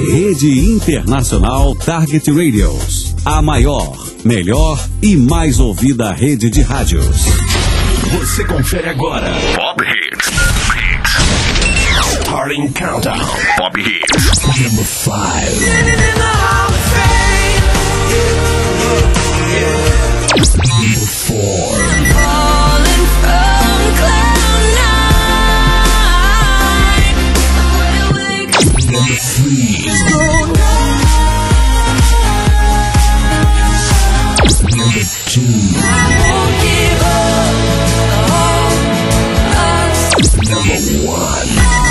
Rede Internacional Target Radios. A maior, melhor e mais ouvida rede de rádios. Você confere agora Pop Hits. Starting Countdown. Pop Hits. Number 5. Number 4. Number 3. Number 2. Number 1.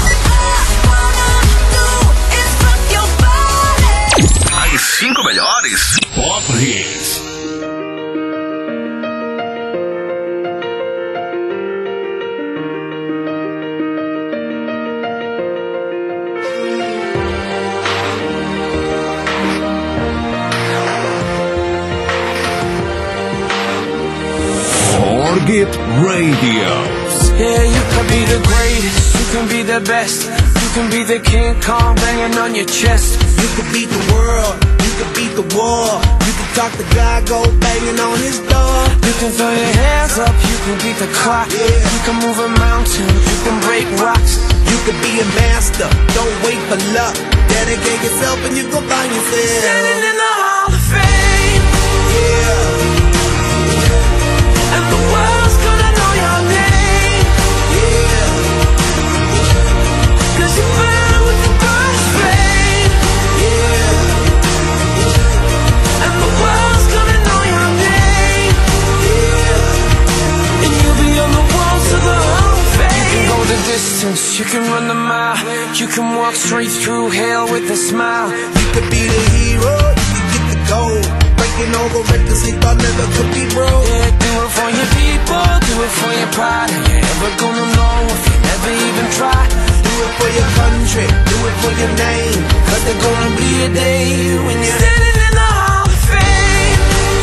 As 5 melhores Pop Hits. Target Radio. Yeah, you can be the greatest, you can be the best, you can be the King Kong banging on your chest. You can beat the world, you can beat the war, you can talk to God, go banging on his door. You can throw your hands up, you can beat the clock, you can move a mountain, you can break rocks. You can be a master, don't wait for luck. Dedicate yourself and you gon' find yourself standing in the Hall of Fame. Yeah. And the world's gonna know your name. Yeah. 'Cause you burn with the burst flame. Yeah. And the world's gonna know your name. Yeah. And you'll be on the walls of the Hall of Fame. You can go the distance, you can run the mile, you can walk straight through hell with a smile. You could be the hero, you can get the gold. Breaking all the records they thought never could be broke. Yeah, do it for your people, do it for your pride. Are you ever gonna know if you never even try? Do it for your country, do it for your name. 'Cause there's gonna be a day when you're standing in the Hall of Fame.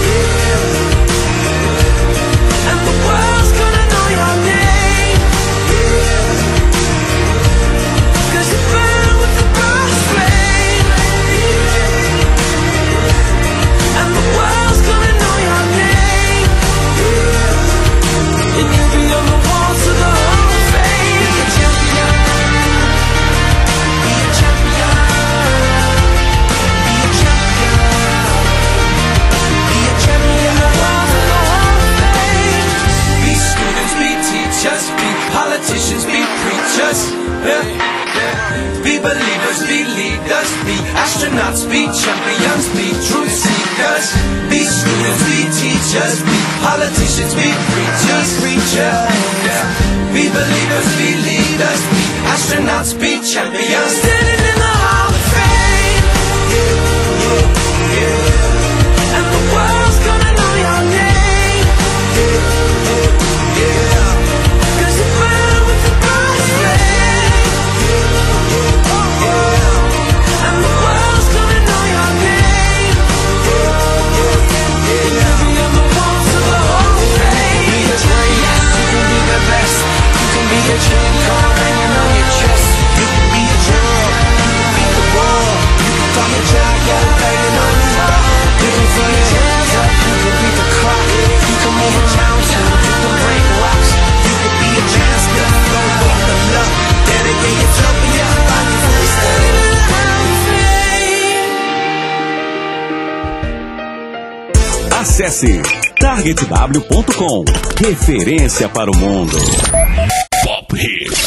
Yeah. And the world's gonna know your name. Yeah. 'Cause you burn with the burst flame. Yeah. And the world's gonna know your name. Yeah. And you'll be on the walls of the Hall of Fame. Be a champion. Be a champion. Be a champion. Be a champion. The walls of the Hall of Fame. Be students, be teachers, be politicians, be preachers. Be believers, be leaders, be astronauts, be champions, be truth seekers. Be students, be teachers, be politicians, be preachers. Be believers, be leaders, be astronauts, be champions. Standing in the Hall of Fame. And the world's gonna know your name. 'Cause you burn with the burst flame. And the world's gonna know your name. And you'll be on the walls of the Hall of Fame. Be the greatest, you can be the best, you can be a King Kong hanging on your chest. You can be a hero, you can beat the war. You can talk to God, go banging on his door. You can throw your hands up, you can beat the clock, you can move a mountain, you can break rocks. You can be a master, don't wait for luck. Dedicate yourself and you can find yourself standing in the Hall of Fame. Acesse targetw.com. Referência para o mundo. Pop Hits.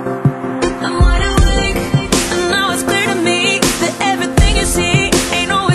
I'm wide awake, and now it's clear to me that everything you see ain't always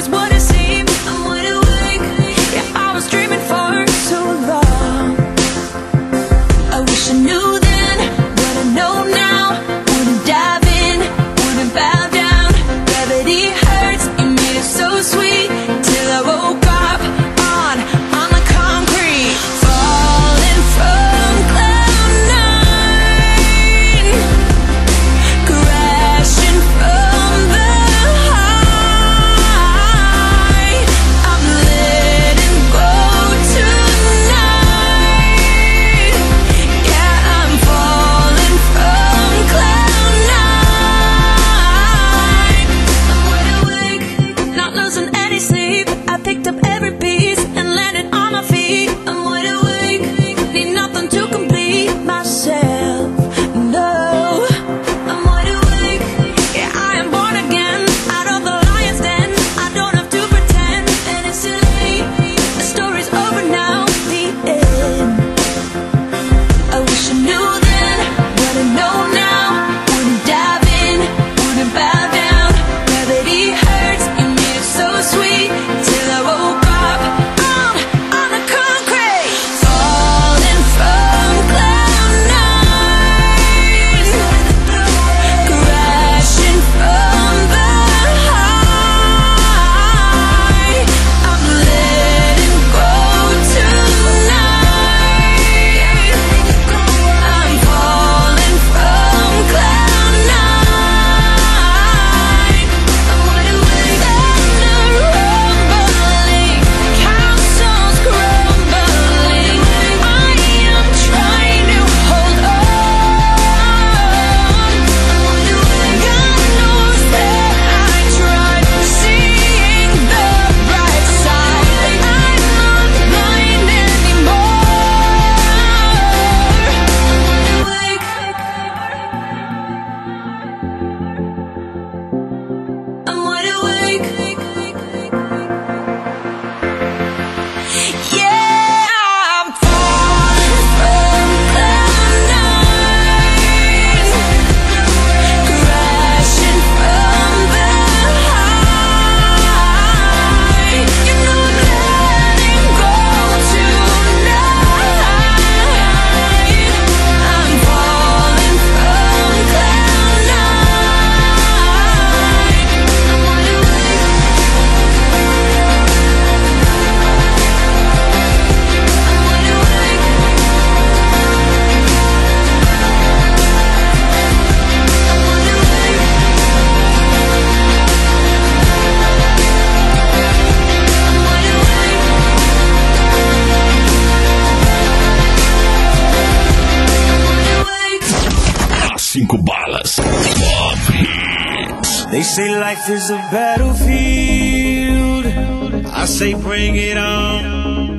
say life is a battlefield, I say bring it on.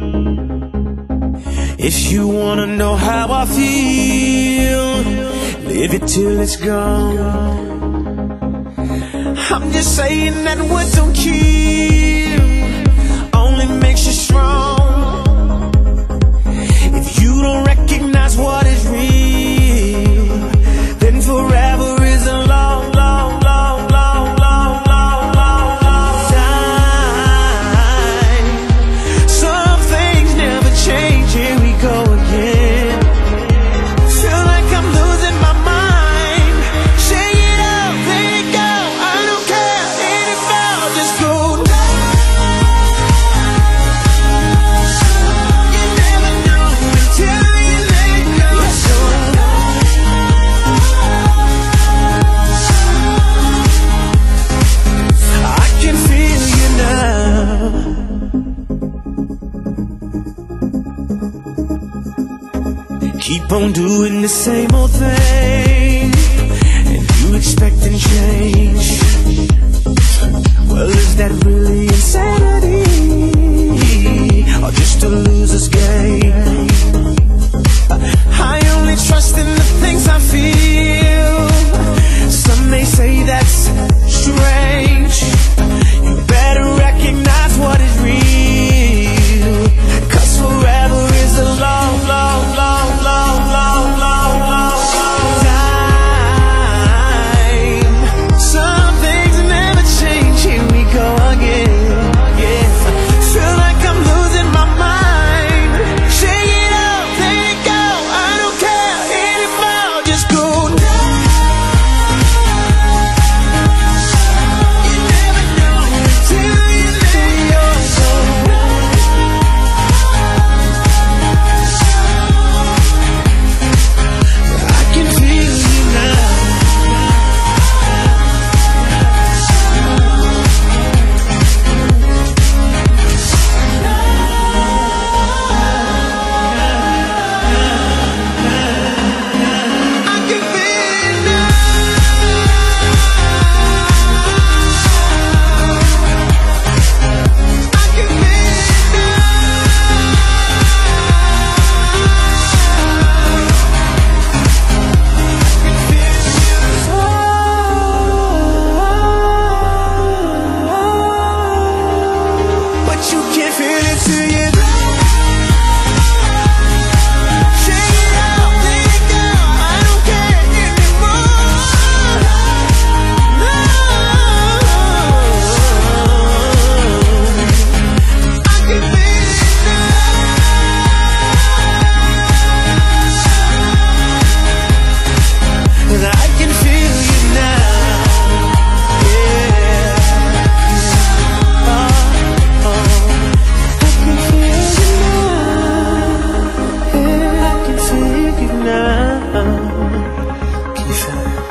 If you wanna know how I feel, live it till it's gone. I'm just saying that what don't kill only makes you strong. If you don't recognize what is real, then forever is a long, long, long, long, long, long, long, long time. Some things never change, here we go again. Feel like I'm losing my mind. Shake it up, let it go, I don't care, let it fall, just go. You never know until you let it go. I can feel you now. Keep on doing the same old thing, and you expecting change. Well, is that really insanity, or just a loser's game? I only trust in the things I feel. Some may say that's strange. You better recognize what is real, 'cause forever is a long, long, long, long, long, long, long, long time. Some things never change, here we go again. Yeah, feel like I'm losing my mind. Shake it up, let it go, I don't care, hit it fall, just go. You never know until you let your soul. I can feel you now. I can feel it now. I can feel it now. But you can't feel it till you shake it out, let it go, I don't care anymore. No, I can feel it now. And I can feel you now. Yeah. I can feel you now. Yeah, I can feel you now. Can you feel it?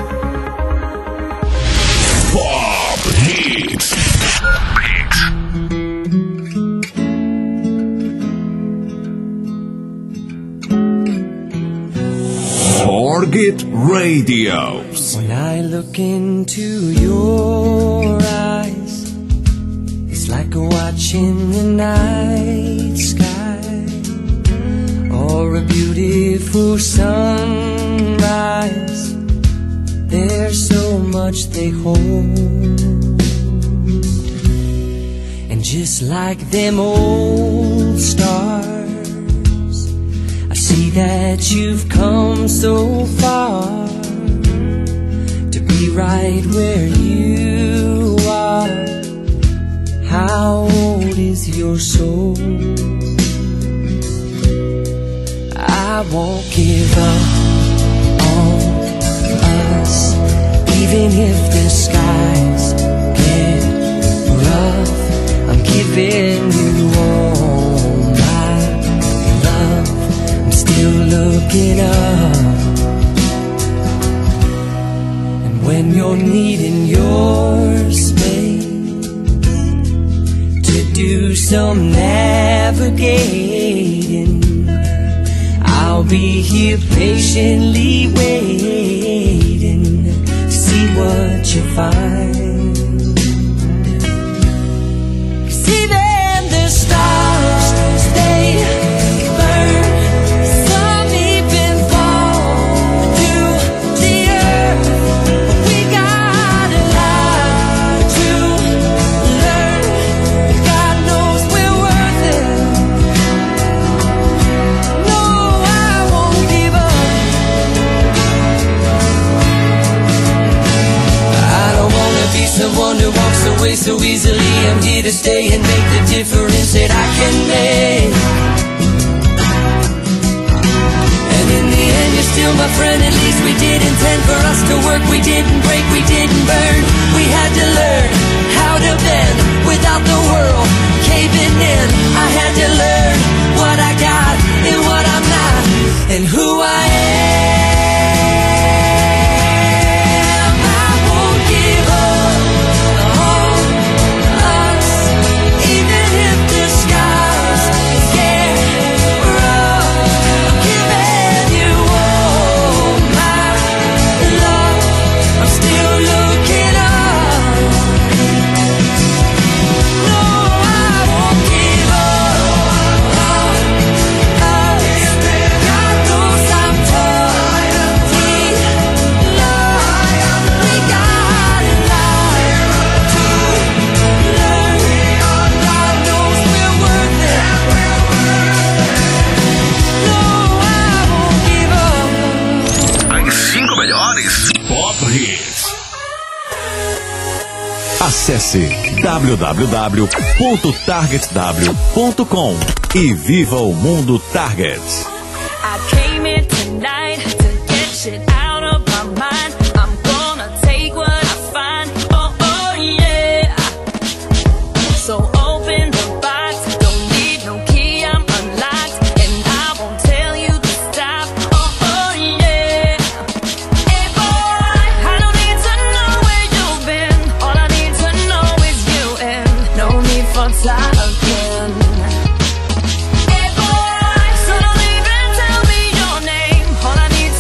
Pop Hits. Target Radios. When I look into your eyes, it's like watching the night sky, or a beautiful sunrise. There's so much they hold, and just like them old stars, I see that you've come so far to be right where you are. How old is your soul? I won't give up on us, even if the skies get rough. I'm giving you all my love. I'm still looking up, and when you're needing your space to do some navigating, I'll be here patiently waiting to see what you find. stay and make the difference that I can make. And in the end you're still my friend, at least we did intend for us to work. We didn't break, we didn't burn. We had to learn how to bend without the world caving in. I had to learn what I got and what I'm not, and who I am. I won't give up on us, even if the skies get rough. I'm giving you all my love. I'm still looking up. No, I won't give up on us. God knows I'm tough. Deep love, we got a lot to learn. God knows we're worth it. No, I won't give up. As 5 melhores Pop Hits. Acesse www.targetw.com e viva o mundo Target. I came in tonight to get shit out of my mind. I'm gonna take what I find. Oh, oh yeah. So open the box. Don't need no key, I'm unlocked. And I won't tell you to stop. Oh, oh yeah. Hey boy, I don't need to know where you've been. All I need to know is you, and no need for talking. Hey boy, so don't even tell me your name. All I need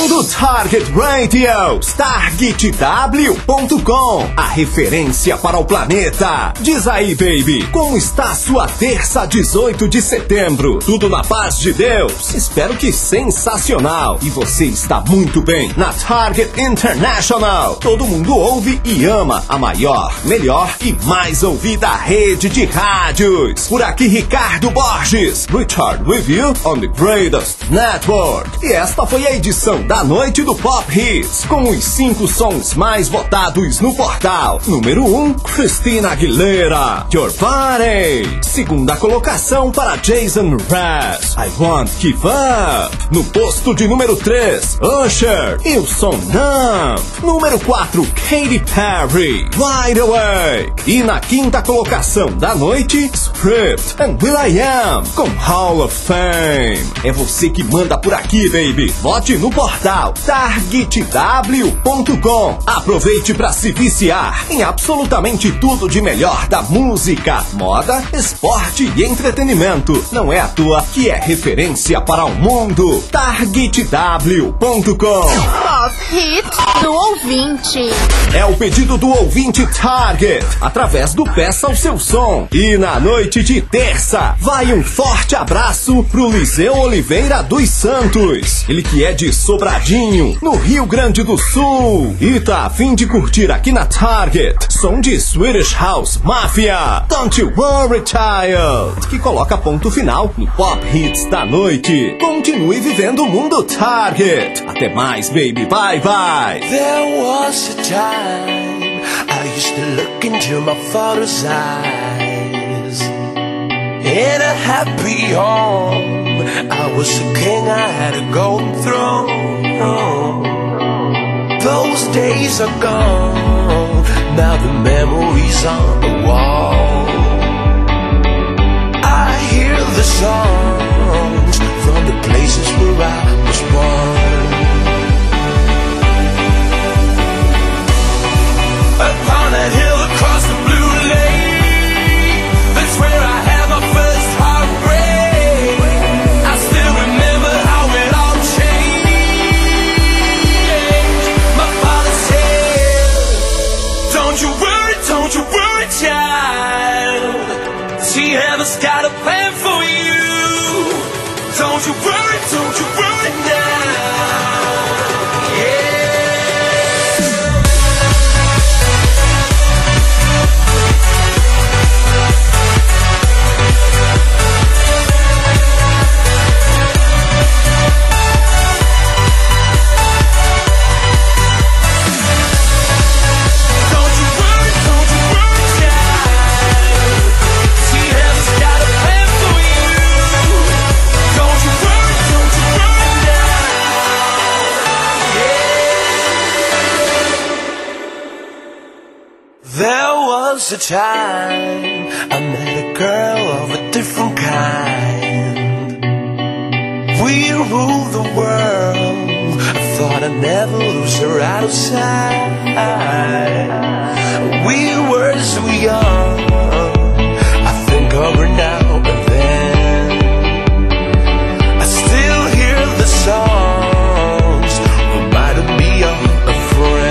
ouvindo Target Radio, targetw.com, a referência para o planeta. Diz aí, baby, como está sua terça 18 de setembro? Tudo na paz de Deus? Espero que sensacional. E você está muito bem na Target International. Todo mundo ouve e ama a maior, melhor e mais ouvida rede de rádios. Por aqui, Ricardo Borges, Richard Review on the Greatest Network. E esta foi a edição da noite do Pop Hits, com os 5 sons mais votados no portal. Número 1, Christina Aguilera, Your Body. Segunda colocação para Jason Mraz, I Won't Give Up. No posto de número 3, Usher e o som Numb. Número 4, Katy Perry, Wide Awake. E na quinta colocação da noite, Script and Will.i.am com Hall of Fame. É você que manda por aqui, baby. Vote no portal targetw.com. Aproveite para se viciar em absolutamente tudo de melhor da música, moda, esporte e entretenimento. Não é à toa que é referência para o mundo. targetw.com. Pop Hits do ouvinte. É o pedido do ouvinte Target, através do Peça o Seu Som. E na noite de terça, vai um forte abraço pro Liseu Oliveira dos Santos. Ele que é de Sobradinho, no Rio Grande do Sul. E tá a fim de curtir aqui na Target som de Swedish House Mafia, Don't You Worry Child, que coloca ponto final no Pop Hits da noite. Continue vivendo o mundo Target. Até mais, baby. Bye, bye. There was a time I used to look into my father's eyes. In a happy home, I was a king, I had a golden throne. Those days are gone, now the memories on the wall. I hear the songs from the places where I was born. Upon a hill across the blue lake, that's where I had my first heartbreak. I still remember how it all changed. My father said, don't you worry, child. See, heaven's got a plan for you. Don't you worry now. Yeah. There was a time I met a girl of a different kind. We ruled the world. I thought I'd never lose her out of sight. We were so young. I think of her now and then. I still hear the songs reminding me of a friend.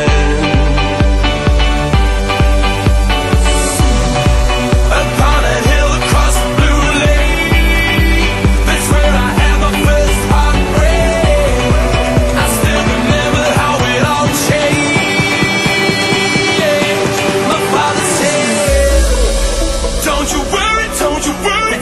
Don't you worry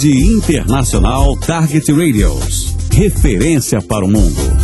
Rede Internacional Target Radios. Referência para o mundo.